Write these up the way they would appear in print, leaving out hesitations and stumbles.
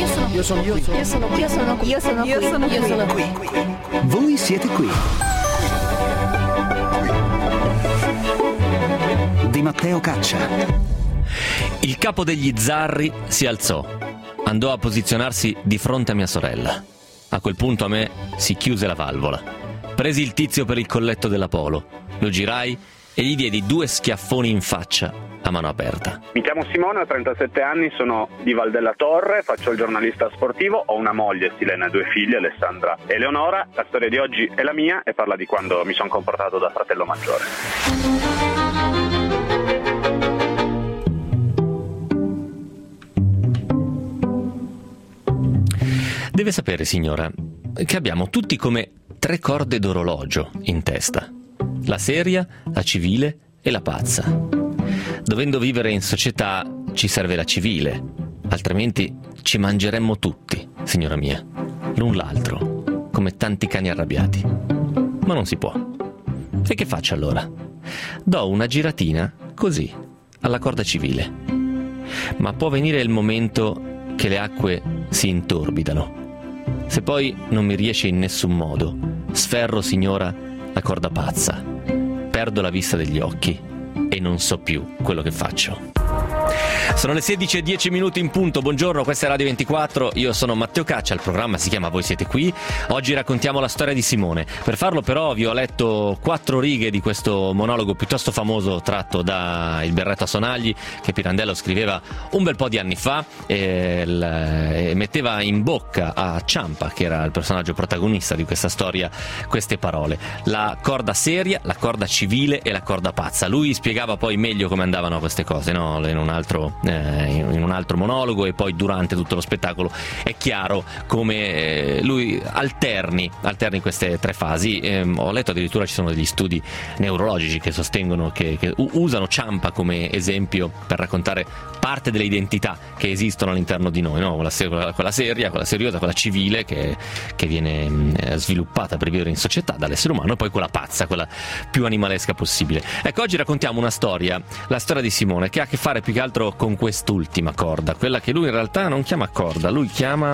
Voi siete qui. Di Matteo Caccia. Il capo degli Zarri si alzò, andò a posizionarsi di fronte a mia sorella. A quel punto a me si chiuse la valvola. Presi il tizio per il colletto della polo, lo girai e gli diedi 2 schiaffoni in faccia a mano aperta. Mi chiamo Simone, ho 37 anni, sono di Val della Torre, faccio il giornalista sportivo, ho una moglie, Silena, e 2 figlie, Alessandra e Eleonora. La storia di oggi è la mia e parla di quando mi sono comportato da fratello maggiore. Deve sapere, signora, che abbiamo tutti come 3 corde d'orologio in testa. La seria, la civile e la pazza. Dovendo vivere in società ci serve la civile, altrimenti ci mangeremmo tutti, signora mia, l'un l'altro, come tanti cani arrabbiati. Ma non si può. E che faccio allora? Do una giratina, così, alla corda civile. Ma può venire il momento che le acque si intorbidano. Se poi non mi riesce in nessun modo, sferro, signora, la corda pazza, perdo la vista degli occhi e non so più quello che faccio. Sono le 16:10 in punto, buongiorno, questa è Radio 24, io sono Matteo Caccia, il programma si chiama Voi siete qui. Oggi raccontiamo la storia di Simone. Per farlo però vi ho letto 4 righe di questo monologo piuttosto famoso tratto da Il berretto a sonagli, che Pirandello scriveva un bel po' di anni fa e metteva in bocca a Ciampa, che era il personaggio protagonista di questa storia, queste parole: la corda seria, la corda civile e la corda pazza. Lui spiegava poi meglio come andavano queste cose, no? In un altro monologo, e poi durante tutto lo spettacolo è chiaro come lui alterni queste 3 fasi. Ho letto addirittura ci sono degli studi neurologici che sostengono che usano Ciampa come esempio per raccontare parte delle identità che esistono all'interno di noi, no? quella seria, quella seriosa, quella civile che viene sviluppata per vivere in società dall'essere umano, e poi quella pazza, quella più animalesca possibile. Ecco, oggi raccontiamo una storia, la storia di Simone, che ha a che fare più che altro con quest'ultima corda, quella che lui in realtà non chiama corda, lui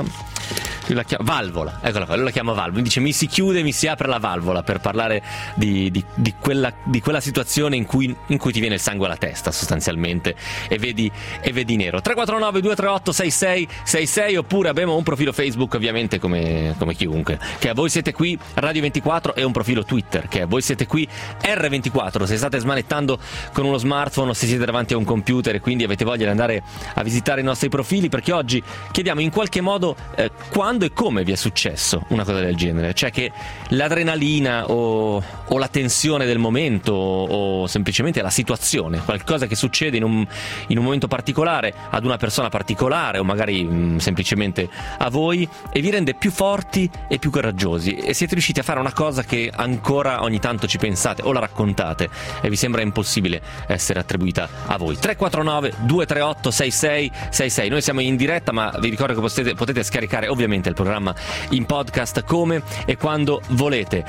la chiama valvola, eccola qua, lui la chiama valvola, dice mi si chiude, mi si apre la valvola, per parlare di quella situazione in cui ti viene il sangue alla testa sostanzialmente e vedi nero. 349 238 6666, oppure abbiamo un profilo Facebook ovviamente come chiunque, che è Voi siete qui Radio 24, e un profilo Twitter che è Voi siete qui R24. Se state smanettando con uno smartphone o se siete davanti a un computer e quindi avete voglia di andare a visitare i nostri profili, perché oggi chiediamo in qualche modo quando e come vi è successo una cosa del genere, cioè che l'adrenalina o la tensione del momento o semplicemente la situazione, qualcosa che succede in un momento particolare ad una persona particolare o magari semplicemente a voi, e vi rende più forti e più coraggiosi, e siete riusciti a fare una cosa che ancora ogni tanto ci pensate o la raccontate e vi sembra impossibile essere attribuita a voi. 349 238 6666. Noi siamo in diretta, ma vi ricordo che potete scaricare ovviamente il programma in podcast come e quando volete.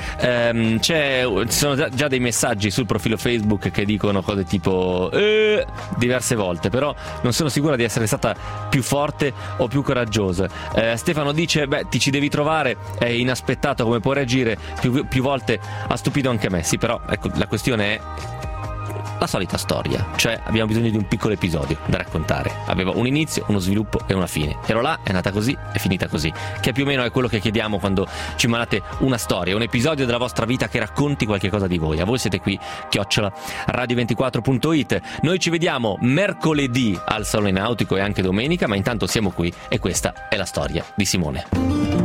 Ci sono già dei messaggi sul profilo Facebook che dicono cose tipo diverse volte, però non sono sicura di essere stata più forte o più coraggiosa. Stefano dice ti ci devi trovare, è inaspettato come puoi reagire, più volte ha stupito anche me. Sì, però ecco, la questione è la solita storia, cioè abbiamo bisogno di un piccolo episodio da raccontare. Aveva un inizio, uno sviluppo e una fine. Ero là, è nata così, è finita così. Che più o meno è quello che chiediamo quando ci mandate una storia, un episodio della vostra vita che racconti qualche cosa di voi. A Voi siete qui, @radio24.it. Noi ci vediamo mercoledì al Salone Nautico e anche domenica, ma intanto siamo qui e questa è la storia di Simone.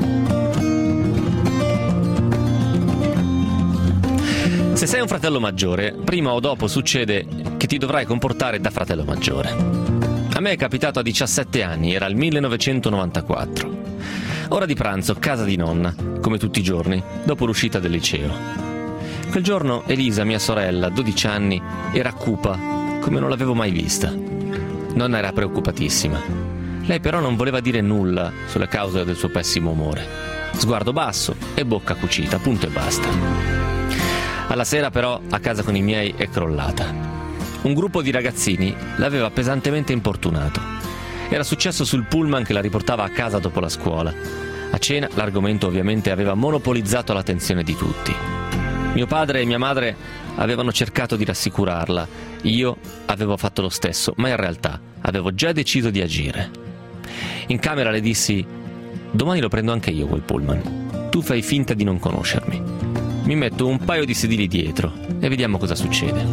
Se sei un fratello maggiore, prima o dopo succede che ti dovrai comportare da fratello maggiore. A me è capitato a 17 anni, era il 1994. Ora di pranzo, casa di nonna, come tutti i giorni, dopo l'uscita del liceo. Quel giorno Elisa, mia sorella, 12 anni, era cupa, come non l'avevo mai vista. Nonna era preoccupatissima. Lei però non voleva dire nulla sulle cause del suo pessimo umore. Sguardo basso e bocca cucita, punto e basta. Alla sera però a casa con i miei è crollata. Un gruppo di ragazzini l'aveva pesantemente importunato Era successo sul pullman che la riportava a casa dopo la scuola. A cena l'argomento ovviamente aveva monopolizzato l'attenzione di tutti. Mio padre e mia madre avevano cercato di rassicurarla, io avevo fatto lo stesso, ma in realtà avevo già deciso di agire. In camera le dissi: domani lo prendo anche io quel pullman, tu fai finta di non conoscermi, mi metto un paio di sedili dietro e vediamo cosa succede.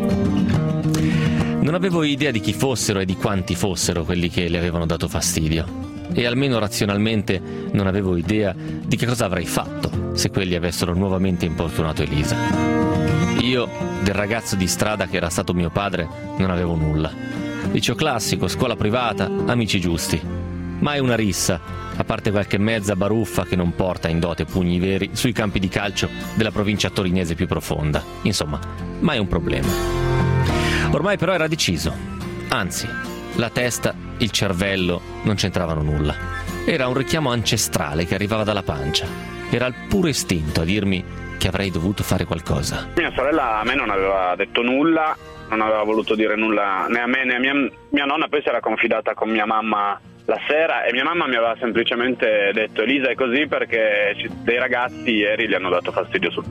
Non avevo idea di chi fossero e di quanti fossero quelli che le avevano dato fastidio, e almeno razionalmente non avevo idea di che cosa avrei fatto se quelli avessero nuovamente importunato Elisa. Io, del ragazzo di strada che era stato mio padre, non avevo nulla. Liceo classico, scuola privata, amici giusti. Mai una rissa, a parte qualche mezza baruffa che non porta in dote pugni veri sui campi di calcio della provincia torinese più profonda. Insomma, mai un problema. Ormai però era deciso. Anzi, la testa, il cervello non c'entravano nulla. Era un richiamo ancestrale che arrivava dalla pancia. Era il puro istinto a dirmi che avrei dovuto fare qualcosa. Mia sorella a me non aveva detto nulla, non aveva voluto dire nulla né a me né a mia nonna. Poi si era confidata con mia mamma la sera e mia mamma mi aveva semplicemente detto: Elisa è così perché dei ragazzi ieri gli hanno dato fastidio sul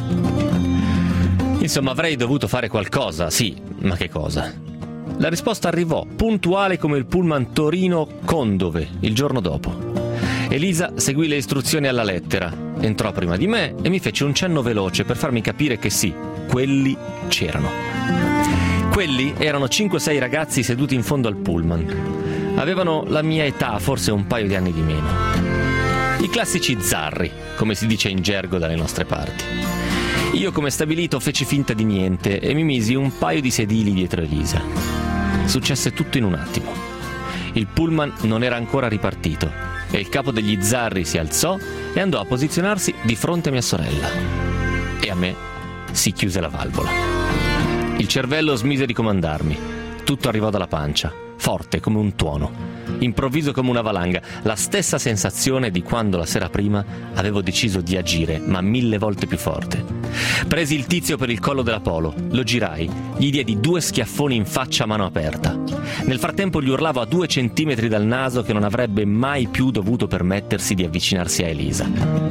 pullman. Insomma, avrei dovuto fare qualcosa, sì, ma che cosa? La risposta arrivò, puntuale come il pullman Torino-Condove, il giorno dopo. Elisa seguì le istruzioni alla lettera, entrò prima di me e mi fece un cenno veloce per farmi capire che sì, quelli c'erano. Quelli erano 5-6 ragazzi seduti in fondo al pullman. Avevano la mia età, forse un paio di anni di meno. I classici zarri, come si dice in gergo dalle nostre parti. Io, come stabilito, feci finta di niente e mi misi un paio di sedili dietro Elisa. Successe tutto in un attimo. Il pullman non era ancora ripartito e il capo degli zarri si alzò e andò a posizionarsi di fronte a mia sorella. E a me si chiuse la valvola. Il cervello smise di comandarmi. Tutto arrivò dalla pancia, forte come un tuono, improvviso come una valanga, la stessa sensazione di quando la sera prima avevo deciso di agire, ma 1000 volte più forte. Presi il tizio per il collo della polo, lo girai, gli diedi 2 schiaffoni in faccia a mano aperta. Nel frattempo gli urlavo a 2 centimetri dal naso che non avrebbe mai più dovuto permettersi di avvicinarsi a Elisa.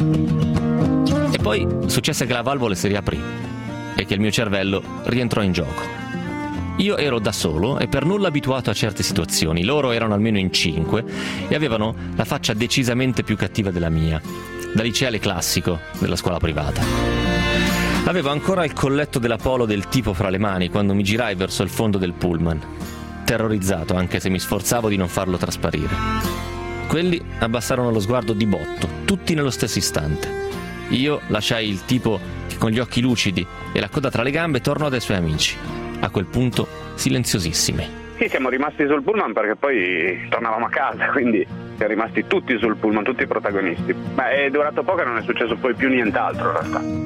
E poi successe che la valvola si riaprì e che il mio cervello rientrò in gioco. Io ero da solo e per nulla abituato a certe situazioni. Loro erano almeno in 5 e avevano la faccia decisamente più cattiva della mia, da liceale classico della scuola privata. Avevo ancora il colletto della polo del tipo fra le mani quando mi girai verso il fondo del pullman, terrorizzato anche se mi sforzavo di non farlo trasparire. Quelli abbassarono lo sguardo di botto, tutti nello stesso istante. Io lasciai il tipo che con gli occhi lucidi e la coda tra le gambe tornò dai suoi amici. A quel punto silenziosissimi. Sì, siamo rimasti sul pullman perché poi tornavamo a casa, quindi siamo rimasti tutti sul pullman, tutti i protagonisti. Ma è durato poco e non è successo poi più nient'altro in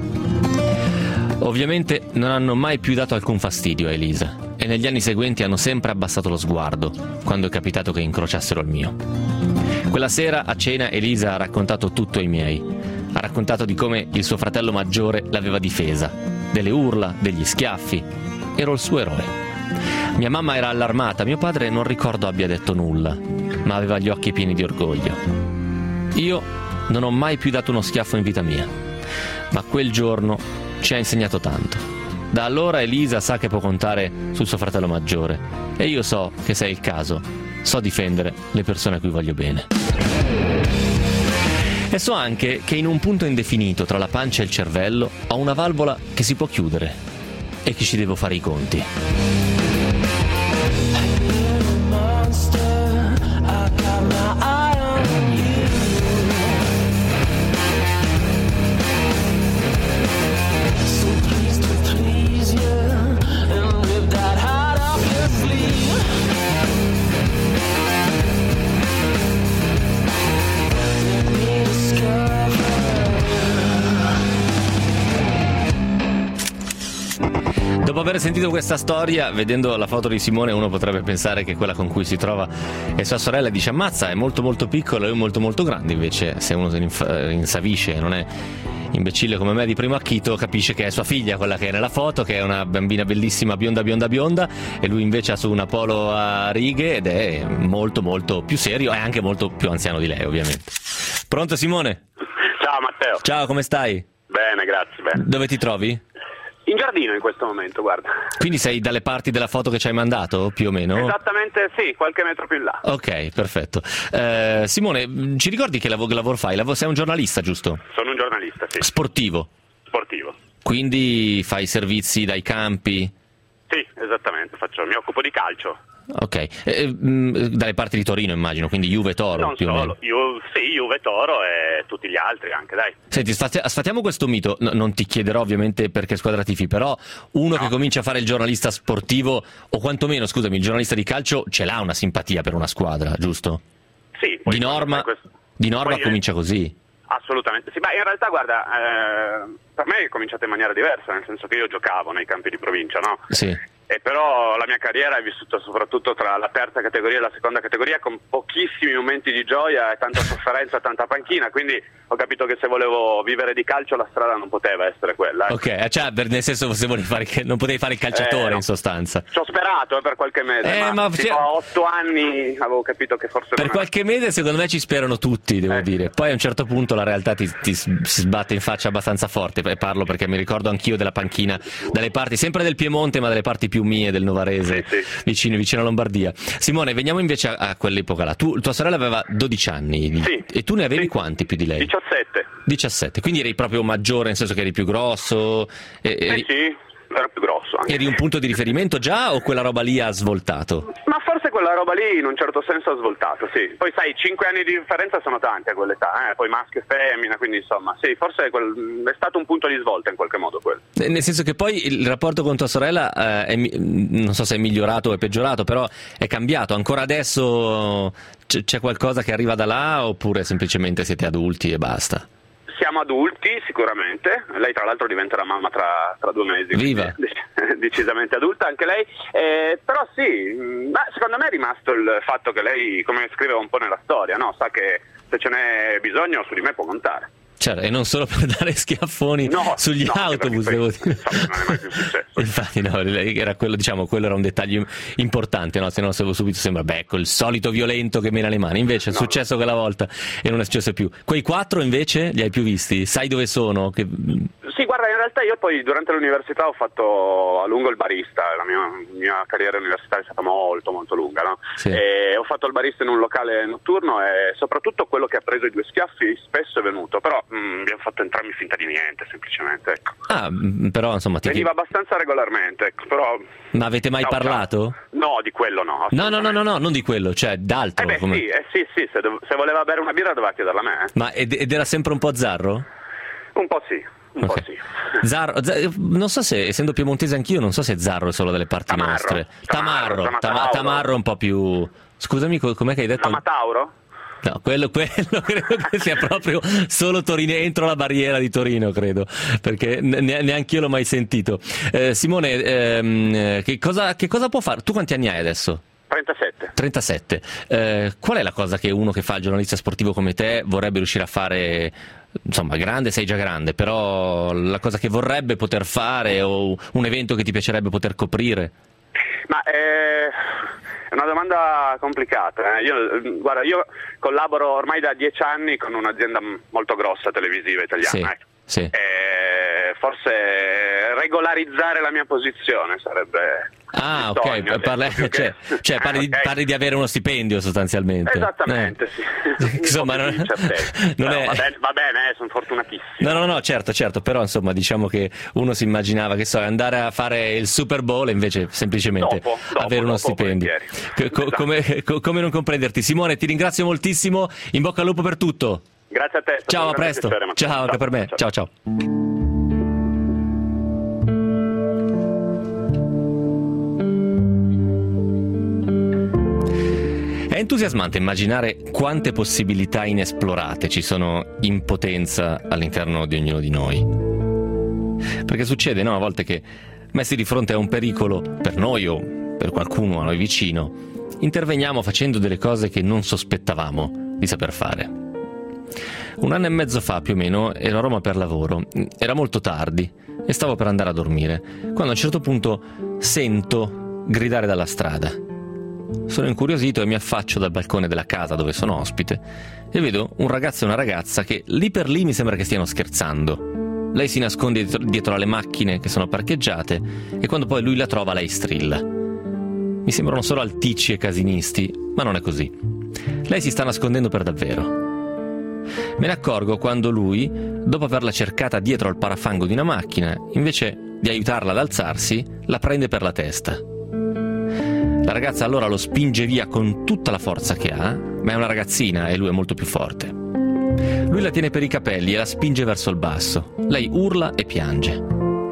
realtà. Ovviamente non hanno mai più dato alcun fastidio a Elisa e negli anni seguenti hanno sempre abbassato lo sguardo quando è capitato che incrociassero il mio. Quella sera a cena Elisa ha raccontato tutto ai miei. Ha raccontato di come il suo fratello maggiore l'aveva difesa, delle urla, degli schiaffi. Ero il suo eroe. Mia mamma era allarmata, mio padre non ricordo abbia detto nulla, ma aveva gli occhi pieni di orgoglio. Io non ho mai più dato uno schiaffo in vita mia, ma quel giorno ci ha insegnato tanto. Da allora Elisa sa che può contare sul suo fratello maggiore e io so che, se è il caso, so difendere le persone a cui voglio bene. E so anche che in un punto indefinito tra la pancia e il cervello ho una valvola che si può chiudere e che ci devo fare i conti. Dopo aver sentito questa storia, vedendo la foto di Simone, uno potrebbe pensare che quella con cui si trova è sua sorella e dice: ammazza, è molto molto piccolo e io molto molto grande. Invece, se uno si insavisce e non è imbecille come me di primo acchito, capisce che è sua figlia quella che è nella foto, che è una bambina bellissima, bionda, e lui invece ha su una polo a righe ed è molto molto più serio e anche molto più anziano di lei, ovviamente. Pronto, Simone? Ciao Matteo. Ciao, come stai? Bene, grazie, bene. Dove ti trovi? In giardino in questo momento, guarda. Quindi sei dalle parti della foto che ci hai mandato, più o meno? Esattamente, sì, qualche metro più in là. Ok, perfetto. Simone, ci ricordi che lavoro fai? Sei un giornalista, giusto? Sono un giornalista, sì. Sportivo? Sportivo. Quindi fai servizi dai campi? Sì, esattamente, mi occupo di calcio. Ok, dalle parti di Torino immagino, quindi Juve Toro Non più solo, o meno. Juve Toro e tutti gli altri anche, dai. Senti, sfatiamo questo mito, non ti chiederò ovviamente perché squadra tifi, però uno che comincia a fare il giornalista sportivo, o quantomeno, scusami, il giornalista di calcio, ce l'ha una simpatia per una squadra, giusto? Sì. Poi Di norma comincia così. Assolutamente sì, in realtà guarda, per me è cominciato in maniera diversa, nel senso che io giocavo nei campi di provincia, no? Sì. E però la mia carriera è vissuta soprattutto tra la terza categoria e la seconda categoria, con pochissimi momenti di gioia e tanta sofferenza, tanta panchina, quindi ho capito che se volevo vivere di calcio la strada non poteva essere quella. Ok, cioè nel senso se volevi non potevi fare il calciatore no. In sostanza. Ci ho sperato per qualche mese, ma a 8 anni avevo capito che forse per qualche mese secondo me ci sperano tutti, devo dire. Poi a un certo punto la realtà ti si sbatte in faccia abbastanza forte, e parlo perché mi ricordo anch'io della panchina dalle parti sempre del Piemonte, ma dalle parti più mie del Novarese, sì. vicino a Lombardia. Simone, veniamo invece a quell'epoca là. Tua sorella aveva 12 anni, sì. E tu ne avevi quanti più di lei? 17, quindi eri proprio maggiore, nel senso che eri più grosso? Sì, ero più grosso anche. Eri un punto di riferimento già o quella roba lì ha svoltato? Ma forse quella roba lì in un certo senso ha svoltato, sì. Poi sai, 5 anni di differenza sono tanti a quell'età, poi maschio e femmina, quindi insomma, sì, forse è stato un punto di svolta in qualche modo quello. Nel senso che poi il rapporto con tua sorella non so se è migliorato o è peggiorato, però è cambiato. Ancora adesso c'è qualcosa che arriva da là oppure semplicemente siete adulti e basta? Siamo adulti sicuramente, lei tra l'altro diventerà mamma tra 2 mesi. Viva! Decisamente adulta anche lei, però sì, ma secondo me è rimasto il fatto che lei, come scriveva un po' nella storia, no? Sa che se ce n'è bisogno su di me può contare. Certo, e non solo per dare schiaffoni sugli autobus, devo dire. Non è mai più successo. Infatti no, era quello, quello era un dettaglio importante, no? Se no subito sembra, il solito violento che mena le mani. Invece è successo quella volta e non è successo più. Quei 4 invece li hai più visti? Sai dove sono? Sì, guarda, in realtà io poi durante l'università ho fatto a lungo il barista, la mia carriera universitaria è stata molto molto lunga, no? Sì. E ho fatto il barista in un locale notturno e soprattutto quello che ha preso i 2 schiaffi spesso è venuto, però abbiamo fatto entrambi finta di niente, semplicemente, ecco. Però insomma veniva abbastanza regolarmente, ecco, però. Ma avete mai parlato? No, di quello no. No, non di quello, cioè d'altro. Sì, se voleva bere una birra doveva chiederla a me. Ma ed era sempre un po' zarro? Un po' sì. Un po' sì. Zarro, non so se, essendo piemontese anch'io, non so se Zarro è solo dalle parti nostre. Tamarro è un po' più. Scusami, com'è che hai detto? Tamatauro? No, quello credo che sia proprio solo Torino, entro la barriera di Torino, credo, perché neanche io l'ho mai sentito. Simone, che cosa può fare? Tu quanti anni hai adesso? 37. Qual è la cosa che uno che fa il giornalista sportivo come te vorrebbe riuscire a fare? Insomma, grande, sei già grande, però la cosa che vorrebbe poter fare o un evento che ti piacerebbe poter coprire? Ma è una domanda complicata. Guarda, io collaboro ormai da 10 anni con un'azienda molto grossa televisiva italiana. Sì. Forse regolarizzare la mia posizione sarebbe. Ok, parli di avere uno stipendio sostanzialmente. Esattamente, sì. Insomma, non è. Va bene, sono fortunatissimo. No, certo, però insomma diciamo che uno si immaginava che andare a fare il Super Bowl e invece semplicemente avere uno stipendio. Come non comprenderti? Simone, ti ringrazio moltissimo, in bocca al lupo per tutto. Grazie a te. Ciao, a presto. Ciao, anche per me. Ciao. È entusiasmante immaginare quante possibilità inesplorate ci sono in potenza all'interno di ognuno di noi. Perché succede, a volte che, messi di fronte a un pericolo per noi o per qualcuno a noi vicino, interveniamo facendo delle cose che non sospettavamo di saper fare. 1 anno e mezzo fa più o meno ero a Roma per lavoro, era molto tardi e stavo per andare a dormire, quando a un certo punto sento gridare dalla strada. Sono incuriosito e mi affaccio dal balcone della casa dove sono ospite e vedo un ragazzo e una ragazza che lì per lì mi sembra che stiano scherzando. Lei si nasconde dietro alle macchine che sono parcheggiate e quando poi lui la trova lei strilla. Mi sembrano solo alticci e casinisti, ma non è così. Lei si sta nascondendo per davvero. Me ne accorgo quando lui, dopo averla cercata dietro al parafango di una macchina, invece di aiutarla ad alzarsi, la prende per la testa. La ragazza allora lo spinge via con tutta la forza che ha, ma è una ragazzina e lui è molto più forte. Lui la tiene per i capelli e la spinge verso il basso. Lei urla e piange.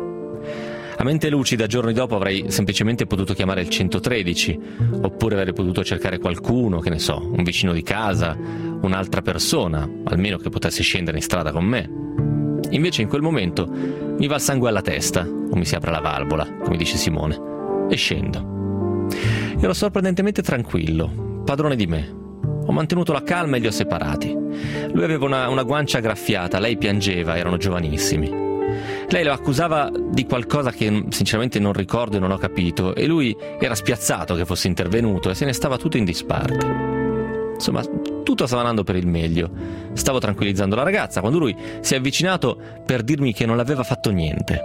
A mente lucida, giorni dopo avrei semplicemente potuto chiamare il 113, oppure avrei potuto cercare qualcuno, che ne so, un vicino di casa, un'altra persona, almeno che potesse scendere in strada con me. Invece in quel momento mi va il sangue alla testa, o mi si apre la valvola, come dice Simone, e scendo. Ero sorprendentemente tranquillo, padrone di me. Ho mantenuto la calma e li ho separati. Lui aveva una guancia graffiata, lei piangeva, erano giovanissimi. Lei lo accusava di qualcosa che sinceramente non ricordo e non ho capito, e lui era spiazzato che fosse intervenuto e se ne stava tutto in disparte. Insomma, tutto stava andando per il meglio. Stavo tranquillizzando la ragazza quando lui si è avvicinato per dirmi che non aveva fatto niente.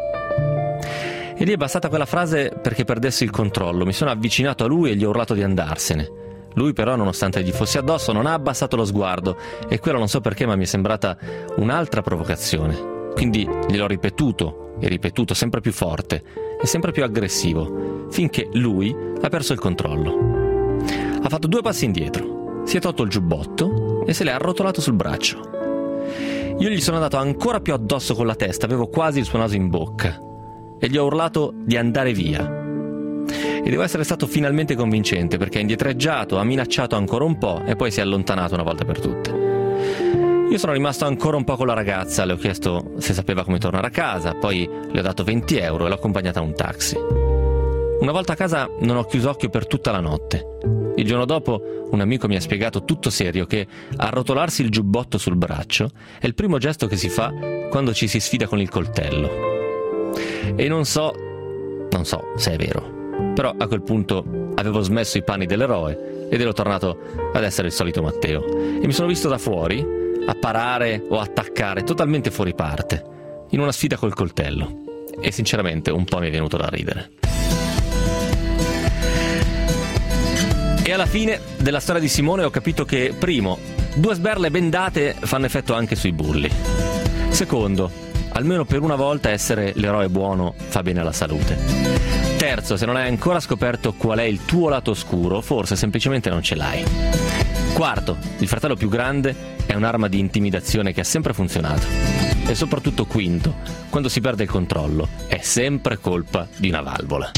E lì è bastata quella frase perché perdessi il controllo. Mi sono avvicinato a lui e gli ho urlato di andarsene. Lui però, nonostante gli fossi addosso, non ha abbassato lo sguardo e quello non so perché, ma mi è sembrata un'altra provocazione. Quindi gliel'ho ripetuto e ripetuto sempre più forte e sempre più aggressivo, finché lui ha perso il controllo. Ha fatto 2 passi indietro, si è tolto il giubbotto e se l'è arrotolato sul braccio. Io gli sono andato ancora più addosso con la testa, avevo quasi il suo naso in bocca e gli ho urlato di andare via. E devo essere stato finalmente convincente perché ha indietreggiato, ha minacciato ancora un po' e poi si è allontanato una volta per tutte. Io sono rimasto ancora un po' con la ragazza, le ho chiesto se sapeva come tornare a casa, poi le ho dato 20 euro e l'ho accompagnata a un taxi. Una volta a casa non ho chiuso occhio per tutta la notte. Il giorno dopo un amico mi ha spiegato tutto serio che arrotolarsi il giubbotto sul braccio è il primo gesto che si fa quando ci si sfida con il coltello. E non so se è vero, però a quel punto avevo smesso i panni dell'eroe ed ero tornato ad essere il solito Matteo e mi sono visto da fuori a parare o attaccare totalmente fuori parte in una sfida col coltello e sinceramente un po' mi è venuto da ridere. E alla fine della storia di Simone ho capito che, primo, 2 sberle bendate fanno effetto anche sui bulli. Secondo, almeno per una volta essere l'eroe buono fa bene alla salute. Terzo, se non hai ancora scoperto qual è il tuo lato oscuro, forse semplicemente non ce l'hai. Quarto, il fratello più grande è un'arma di intimidazione che ha sempre funzionato. E soprattutto quinto, quando si perde il controllo, è sempre colpa di una valvola.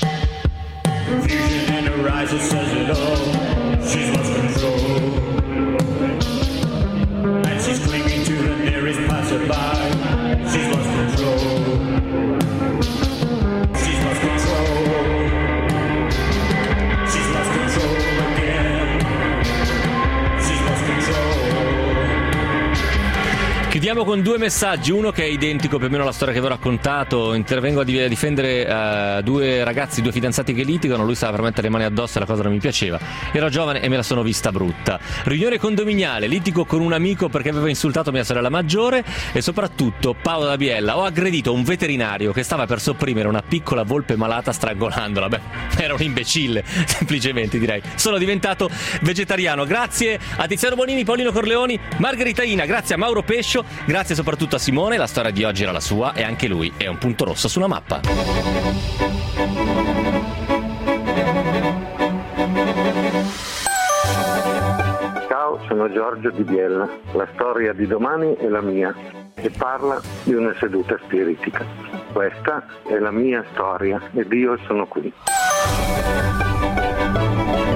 Chiudiamo con 2 messaggi, uno che è identico più o meno alla storia che vi ho raccontato. Intervengo a difendere 2 ragazzi, 2 fidanzati che litigano, lui stava per mettere le mani addosso e la cosa non mi piaceva. Ero giovane e me la sono vista brutta. Riunione condominiale, litigo con un amico perché aveva insultato mia sorella maggiore e soprattutto, Paolo da Biella, ho aggredito un veterinario che stava per sopprimere una piccola volpe malata strangolandola. Beh, era un imbecille, semplicemente direi. Sono diventato vegetariano. Grazie a Tiziano Bonini, Paolino Corleoni, Margherita Ina, grazie a Mauro Pescio. Grazie soprattutto a Simone, la storia di oggi era la sua e anche lui è un punto rosso sulla mappa. Ciao, sono Giorgio di Biella. La storia di domani è la mia e parla di una seduta spiritica. Questa è la mia storia ed io sono qui.